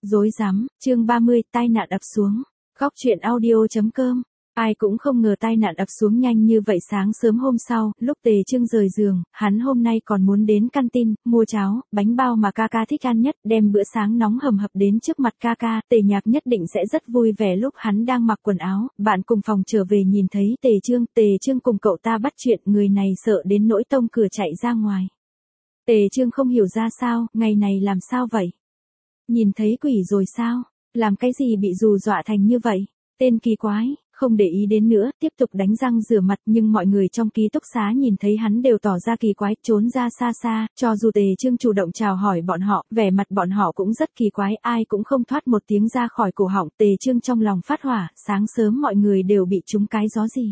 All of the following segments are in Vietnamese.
Rối rắm, chương 30, tai nạn ập xuống. Góc truyện audio.com. Ai cũng không ngờ tai nạn ập xuống nhanh như vậy. Sáng sớm hôm sau, lúc Tề Trương rời giường, hắn hôm nay còn muốn đến canteen, mua cháo, bánh bao mà ca thích ăn nhất, đem bữa sáng nóng hầm hập đến trước mặt ca. Tề Nhạc nhất định sẽ rất vui vẻ lúc hắn đang mặc quần áo, bạn cùng phòng trở về nhìn thấy Tề Trương cùng cậu ta bắt chuyện, người này sợ đến nỗi tông cửa chạy ra ngoài. Tề Trương không hiểu ra sao, ngày này làm sao vậy? Nhìn thấy quỷ rồi sao? Làm cái gì bị hù dọa thành như vậy? Tên kỳ quái, không để ý đến nữa, tiếp tục đánh răng rửa mặt, nhưng mọi người trong ký túc xá nhìn thấy hắn đều tỏ ra kỳ quái, trốn ra xa, cho dù Tề Trương chủ động chào hỏi bọn họ, vẻ mặt bọn họ cũng rất kỳ quái, ai cũng không thoát một tiếng ra khỏi cổ họng. Tề Trương trong lòng phát hỏa, sáng sớm mọi người đều bị trúng cái gió gì.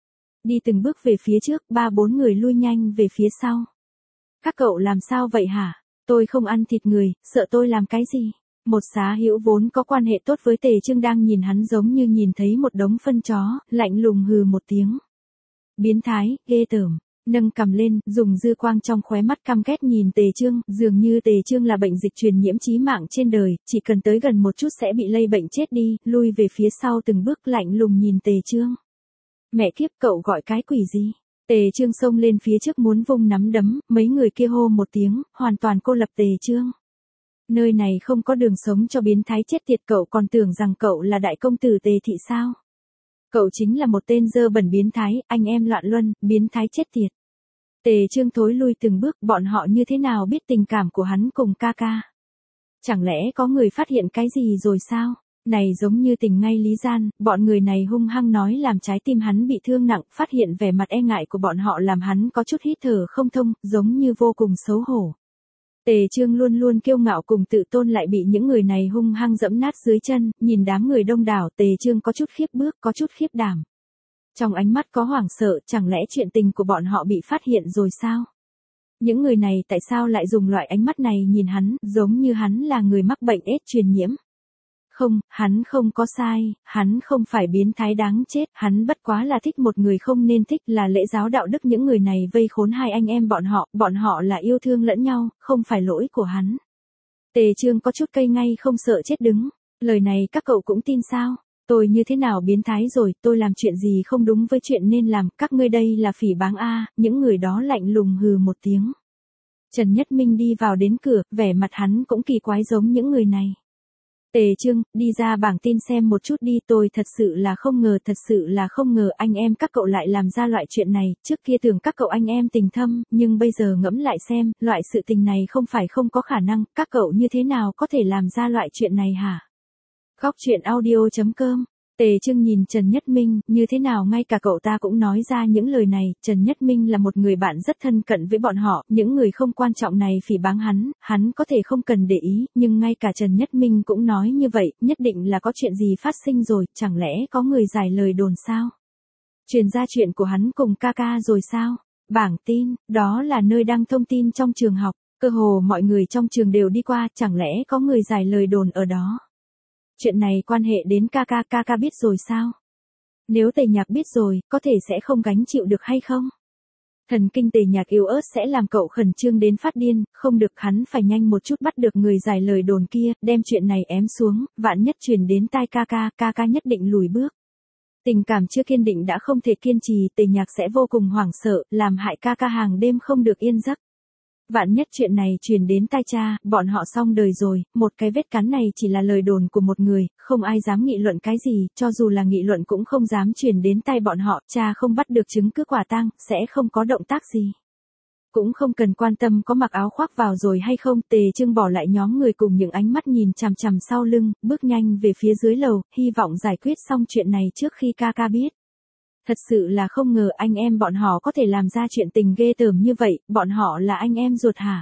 Đi từng bước về phía trước, 3-4 người lui nhanh về phía sau. Các cậu làm sao vậy hả? Tôi không ăn thịt người, sợ tôi làm cái gì? Một xá hữu vốn có quan hệ tốt với Tề Trương đang nhìn hắn giống như nhìn thấy một đống phân chó, lạnh lùng hừ một tiếng. Biến thái, ghê tởm, nâng cằm lên, dùng dư quang trong khóe mắt căm ghét nhìn Tề Trương, dường như Tề Trương là bệnh dịch truyền nhiễm chí mạng trên đời, chỉ cần tới gần một chút sẽ bị lây bệnh chết đi, lui về phía sau từng bước lạnh lùng nhìn Tề Trương. Mẹ kiếp, cậu gọi cái quỷ gì? Tề Trương xông lên phía trước muốn vung nắm đấm, mấy người kia hô một tiếng, hoàn toàn cô lập Tề Trương. Nơi này không có đường sống cho biến thái chết tiệt, cậu còn tưởng rằng cậu là đại công tử Tề thị sao? Cậu chính là một tên dơ bẩn biến thái, anh em loạn luân, biến thái chết tiệt. Tề Trương thối lui từng bước, bọn họ như thế nào biết tình cảm của hắn cùng ca. Chẳng lẽ có người phát hiện cái gì rồi sao? Này giống như tình ngay lý gian, bọn người này hung hăng nói làm trái tim hắn bị thương nặng, phát hiện vẻ mặt e ngại của bọn họ làm hắn có chút hít thở không thông, giống như vô cùng xấu hổ. Tề Trương luôn luôn kiêu ngạo cùng tự tôn lại bị những người này hung hăng dẫm nát dưới chân, nhìn đám người đông đảo, Tề Trương có chút khiếp bước, có chút khiếp đảm. Trong ánh mắt có hoảng sợ, chẳng lẽ chuyện tình của bọn họ bị phát hiện rồi sao? Những người này tại sao lại dùng loại ánh mắt này nhìn hắn, giống như hắn là người mắc bệnh AIDS truyền nhiễm? Không, hắn không có sai, hắn không phải biến thái đáng chết, hắn bất quá là thích một người không nên thích, là lễ giáo đạo đức. Những người này vây khốn hai anh em bọn họ là yêu thương lẫn nhau, không phải lỗi của hắn. Tề Trương có chút cây ngay không sợ chết đứng, lời này các cậu cũng tin sao? Tôi như thế nào biến thái rồi, tôi làm chuyện gì không đúng với chuyện nên làm, các ngươi đây là phỉ báng a. Những người đó lạnh lùng hừ một tiếng. Trần Nhất Minh đi vào đến cửa, vẻ mặt hắn cũng kỳ quái giống những người này. Tề Trương, đi ra bảng tin xem một chút đi, tôi thật sự là không ngờ anh em các cậu lại làm ra loại chuyện này, trước kia tưởng các cậu anh em tình thâm, nhưng bây giờ ngẫm lại xem, loại sự tình này không phải không có khả năng, các cậu như thế nào có thể làm ra loại chuyện này hả? Góc truyện audio.com. Tề Trương nhìn Trần Nhất Minh, như thế nào ngay cả cậu ta cũng nói ra những lời này. Trần Nhất Minh là một người bạn rất thân cận với bọn họ, những người không quan trọng này phỉ báng hắn có thể không cần để ý, nhưng ngay cả Trần Nhất Minh cũng nói như vậy, nhất định là có chuyện gì phát sinh rồi, chẳng lẽ có người giải lời đồn sao? Truyền ra chuyện của hắn cùng ca rồi sao? Bảng tin, đó là nơi đăng thông tin trong trường học, cơ hồ mọi người trong trường đều đi qua, chẳng lẽ có người giải lời đồn ở đó? Chuyện này quan hệ đến ca biết rồi sao? Nếu Tề Nhạc biết rồi, có thể sẽ không gánh chịu được hay không? Thần kinh Tề Nhạc yếu ớt sẽ làm cậu khẩn trương đến phát điên, không được, hắn phải nhanh một chút bắt được người giải lời đồn kia, đem chuyện này ém xuống, vạn nhất truyền đến tai ca nhất định lùi bước. Tình cảm chưa kiên định đã không thể kiên trì, Tề Nhạc sẽ vô cùng hoảng sợ, làm hại ca hàng đêm không được yên giấc. Vạn nhất chuyện này truyền đến tai cha, bọn họ xong đời rồi, một cái vết cắn này chỉ là lời đồn của một người, không ai dám nghị luận cái gì, cho dù là nghị luận cũng không dám truyền đến tai bọn họ, cha không bắt được chứng cứ quả tang, sẽ không có động tác gì. Cũng không cần quan tâm có mặc áo khoác vào rồi hay không, Tề Trương bỏ lại nhóm người cùng những ánh mắt nhìn chằm chằm sau lưng, bước nhanh về phía dưới lầu, hy vọng giải quyết xong chuyện này trước khi ca biết. Thật sự là không ngờ anh em bọn họ có thể làm ra chuyện tình ghê tởm như vậy, bọn họ là anh em ruột hả?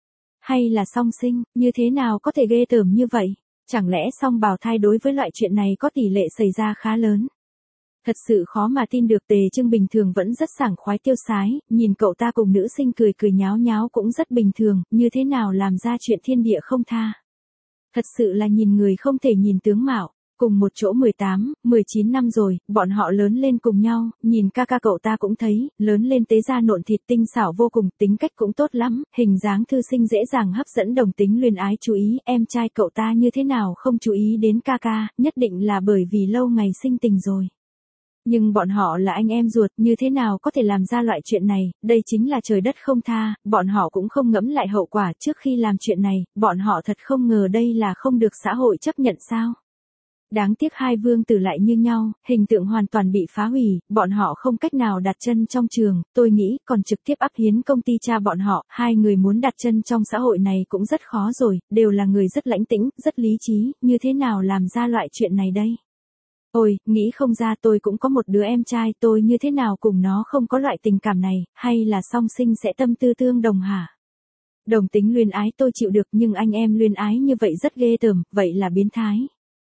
Hay là song sinh, như thế nào có thể ghê tởm như vậy? Chẳng lẽ song bào thai đối với loại chuyện này có tỷ lệ xảy ra khá lớn? Thật sự khó mà tin được. Tề Trương bình thường vẫn rất sảng khoái tiêu sái, nhìn cậu ta cùng nữ sinh cười nháo nháo cũng rất bình thường, như thế nào làm ra chuyện thiên địa không tha? Thật sự là nhìn người không thể nhìn tướng mạo. Cùng một chỗ 18, 19 năm rồi, bọn họ lớn lên cùng nhau, nhìn ca ca cậu ta cũng thấy, lớn lên tế ra nộn thịt tinh xảo vô cùng, tính cách cũng tốt lắm, hình dáng thư sinh dễ dàng hấp dẫn đồng tính luyến ái chú ý, em trai cậu ta như thế nào không chú ý đến ca ca, nhất định là bởi vì lâu ngày sinh tình rồi. Nhưng bọn họ là anh em ruột, như thế nào có thể làm ra loại chuyện này, đây chính là trời đất không tha, bọn họ cũng không ngẫm lại hậu quả trước khi làm chuyện này, bọn họ thật không ngờ đây là không được xã hội chấp nhận sao. Đáng tiếc hai vương tử lại như nhau, hình tượng hoàn toàn bị phá hủy, bọn họ không cách nào đặt chân trong trường, tôi nghĩ còn trực tiếp áp hiến công ty cha bọn họ, hai người muốn đặt chân trong xã hội này cũng rất khó rồi, đều là người rất lãnh tĩnh, rất lý trí, như thế nào làm ra loại chuyện này đây? Ôi, nghĩ không ra tôi cũng có một đứa em trai, tôi như thế nào cùng nó không có loại tình cảm này, hay là song sinh sẽ tâm tư tương đồng hả? Đồng tính luyến ái tôi chịu được nhưng anh em luyến ái như vậy rất ghê tởm, vậy là biến thái.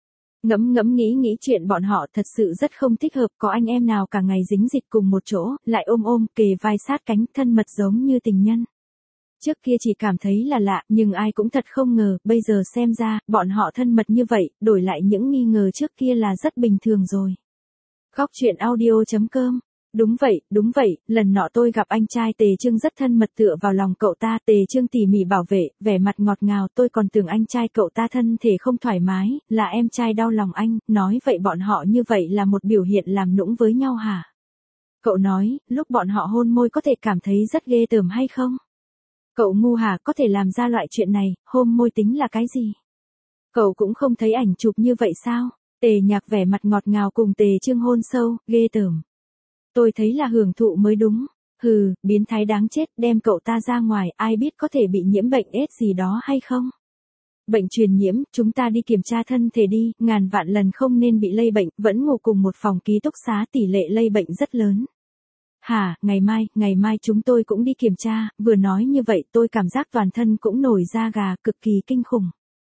Ngẫm ngẫm nghĩ chuyện bọn họ thật sự rất không thích hợp, có anh em nào cả ngày dính dịch cùng một chỗ, lại ôm kề vai sát cánh thân mật giống như tình nhân. Trước kia chỉ cảm thấy là lạ, nhưng ai cũng thật không ngờ, bây giờ xem ra, bọn họ thân mật như vậy, đổi lại những nghi ngờ trước kia là rất bình thường rồi. Góc truyện audio.com. Đúng vậy, lần nọ tôi gặp anh trai Tề Trương rất thân mật tựa vào lòng cậu ta, Tề Trương tỉ mỉ bảo vệ, vẻ mặt ngọt ngào, tôi còn tưởng anh trai cậu ta thân thể không thoải mái, là em trai đau lòng anh, nói vậy bọn họ như vậy là một biểu hiện làm nũng với nhau hả? Cậu nói, lúc bọn họ hôn môi có thể cảm thấy rất ghê tởm hay không? Cậu ngu hả, có thể làm ra loại chuyện này, hôn môi tính là cái gì? Cậu cũng không thấy ảnh chụp như vậy sao? Tề Nhạc vẻ mặt ngọt ngào cùng Tề Trương hôn sâu, ghê tởm. Tôi thấy là hưởng thụ mới đúng. Hừ, biến thái đáng chết, đem cậu ta ra ngoài, ai biết có thể bị nhiễm bệnh AIDS gì đó hay không? Bệnh truyền nhiễm, chúng ta đi kiểm tra thân thể đi, ngàn vạn lần không nên bị lây bệnh, vẫn ngủ cùng một phòng ký túc xá tỷ lệ lây bệnh rất lớn. Hả, ngày mai chúng tôi cũng đi kiểm tra, vừa nói như vậy tôi cảm giác toàn thân cũng nổi da gà, cực kỳ kinh khủng.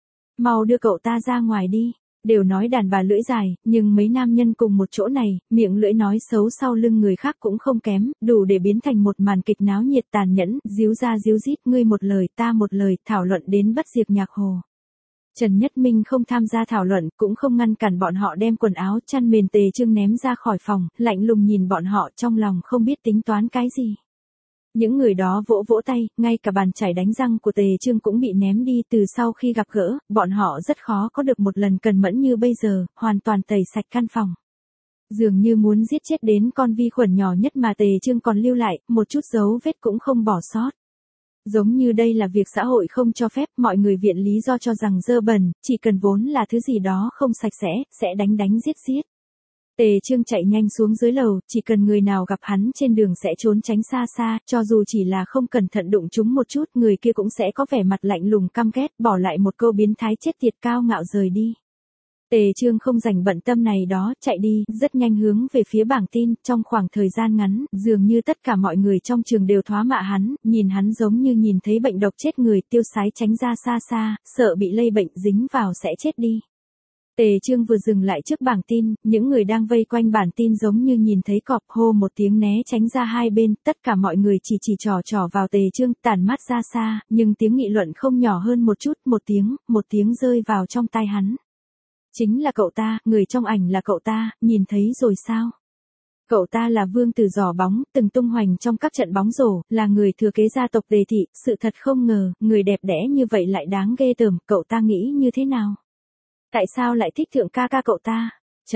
Mau đưa cậu ta ra ngoài đi. Đều nói đàn bà lưỡi dài, nhưng mấy nam nhân cùng một chỗ này, miệng lưỡi nói xấu sau lưng người khác cũng không kém, đủ để biến thành một màn kịch náo nhiệt tàn nhẫn, díu ra díu dít, ngươi một lời ta một lời, thảo luận đến bất diệt nhạc hồ. Trần Nhất Minh không tham gia thảo luận, cũng không ngăn cản bọn họ đem quần áo chăn mền Tề Trương ném ra khỏi phòng, lạnh lùng nhìn bọn họ trong lòng không biết tính toán cái gì. Những người đó vỗ tay, ngay cả bàn chải đánh răng của Tề Trương cũng bị ném đi từ sau khi gặp gỡ, bọn họ rất khó có được một lần cần mẫn như bây giờ, hoàn toàn tẩy sạch căn phòng. Dường như muốn giết chết đến con vi khuẩn nhỏ nhất mà Tề Trương còn lưu lại, một chút dấu vết cũng không bỏ sót. Giống như đây là việc xã hội không cho phép, mọi người viện lý do cho rằng dơ bẩn, chỉ cần vốn là thứ gì đó không sạch sẽ đánh giết. Tề Trương chạy nhanh xuống dưới lầu, chỉ cần người nào gặp hắn trên đường sẽ trốn tránh xa xa, cho dù chỉ là không cẩn thận đụng chúng một chút, người kia cũng sẽ có vẻ mặt lạnh lùng căm ghét, bỏ lại một câu biến thái chết tiệt cao ngạo rời đi. Tề Trương không rảnh bận tâm này đó, chạy đi, rất nhanh hướng về phía bảng tin, trong khoảng thời gian ngắn, dường như tất cả mọi người trong trường đều thoá mạ hắn, nhìn hắn giống như nhìn thấy bệnh độc chết người, tiêu sái tránh ra xa, sợ bị lây bệnh dính vào sẽ chết đi. Tề Trương vừa dừng lại trước bảng tin, những người đang vây quanh bản tin giống như nhìn thấy cọp, hô một tiếng né tránh ra hai bên, tất cả mọi người chỉ trò vào Tề Trương, tản mắt ra xa, nhưng tiếng nghị luận không nhỏ hơn một chút, một tiếng rơi vào trong tai hắn. Chính là cậu ta, người trong ảnh là cậu ta, nhìn thấy rồi sao? Cậu ta là vương tử giỏ bóng, từng tung hoành trong các trận bóng rổ, là người thừa kế gia tộc Tề thị, sự thật không ngờ, người đẹp đẽ như vậy lại đáng ghê tởm, cậu ta nghĩ như thế nào? Tại sao lại thích thượng ca cậu ta?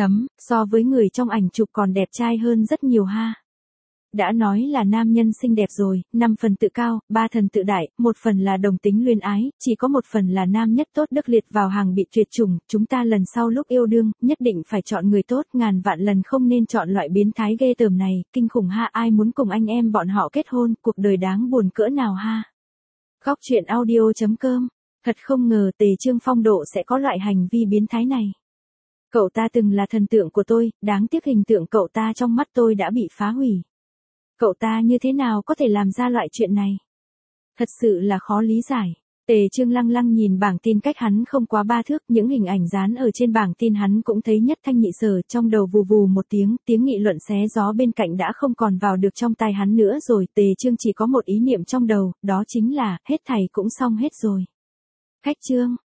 So với người trong ảnh chụp còn đẹp trai hơn rất nhiều ha. Đã nói là nam nhân xinh đẹp rồi, 5 phần tự cao, 3 thần tự đại, 1 phần là đồng tính luyến ái, chỉ có 1 phần là nam nhất tốt đức liệt vào hàng bị tuyệt chủng, chúng ta lần sau lúc yêu đương, nhất định phải chọn người tốt, ngàn vạn lần không nên chọn loại biến thái ghê tởm này, kinh khủng ha, ai muốn cùng anh em bọn họ kết hôn, cuộc đời đáng buồn cỡ nào ha. Góc truyện audio.com. Thật không ngờ Tề Trương phong độ sẽ có loại hành vi biến thái này. Cậu ta từng là thần tượng của tôi, đáng tiếc hình tượng cậu ta trong mắt tôi đã bị phá hủy. Cậu ta như thế nào có thể làm ra loại chuyện này? Thật sự là khó lý giải. Tề Trương lăng lăng nhìn bảng tin cách hắn không quá 3 thước, những hình ảnh dán ở trên bảng tin hắn cũng thấy nhất thanh nhị sở, trong đầu vù vù một tiếng nghị luận xé gió bên cạnh đã không còn vào được trong tai hắn nữa rồi, Tề Trương chỉ có một ý niệm trong đầu, đó chính là, hết thảy cũng xong hết rồi. Khách Trương,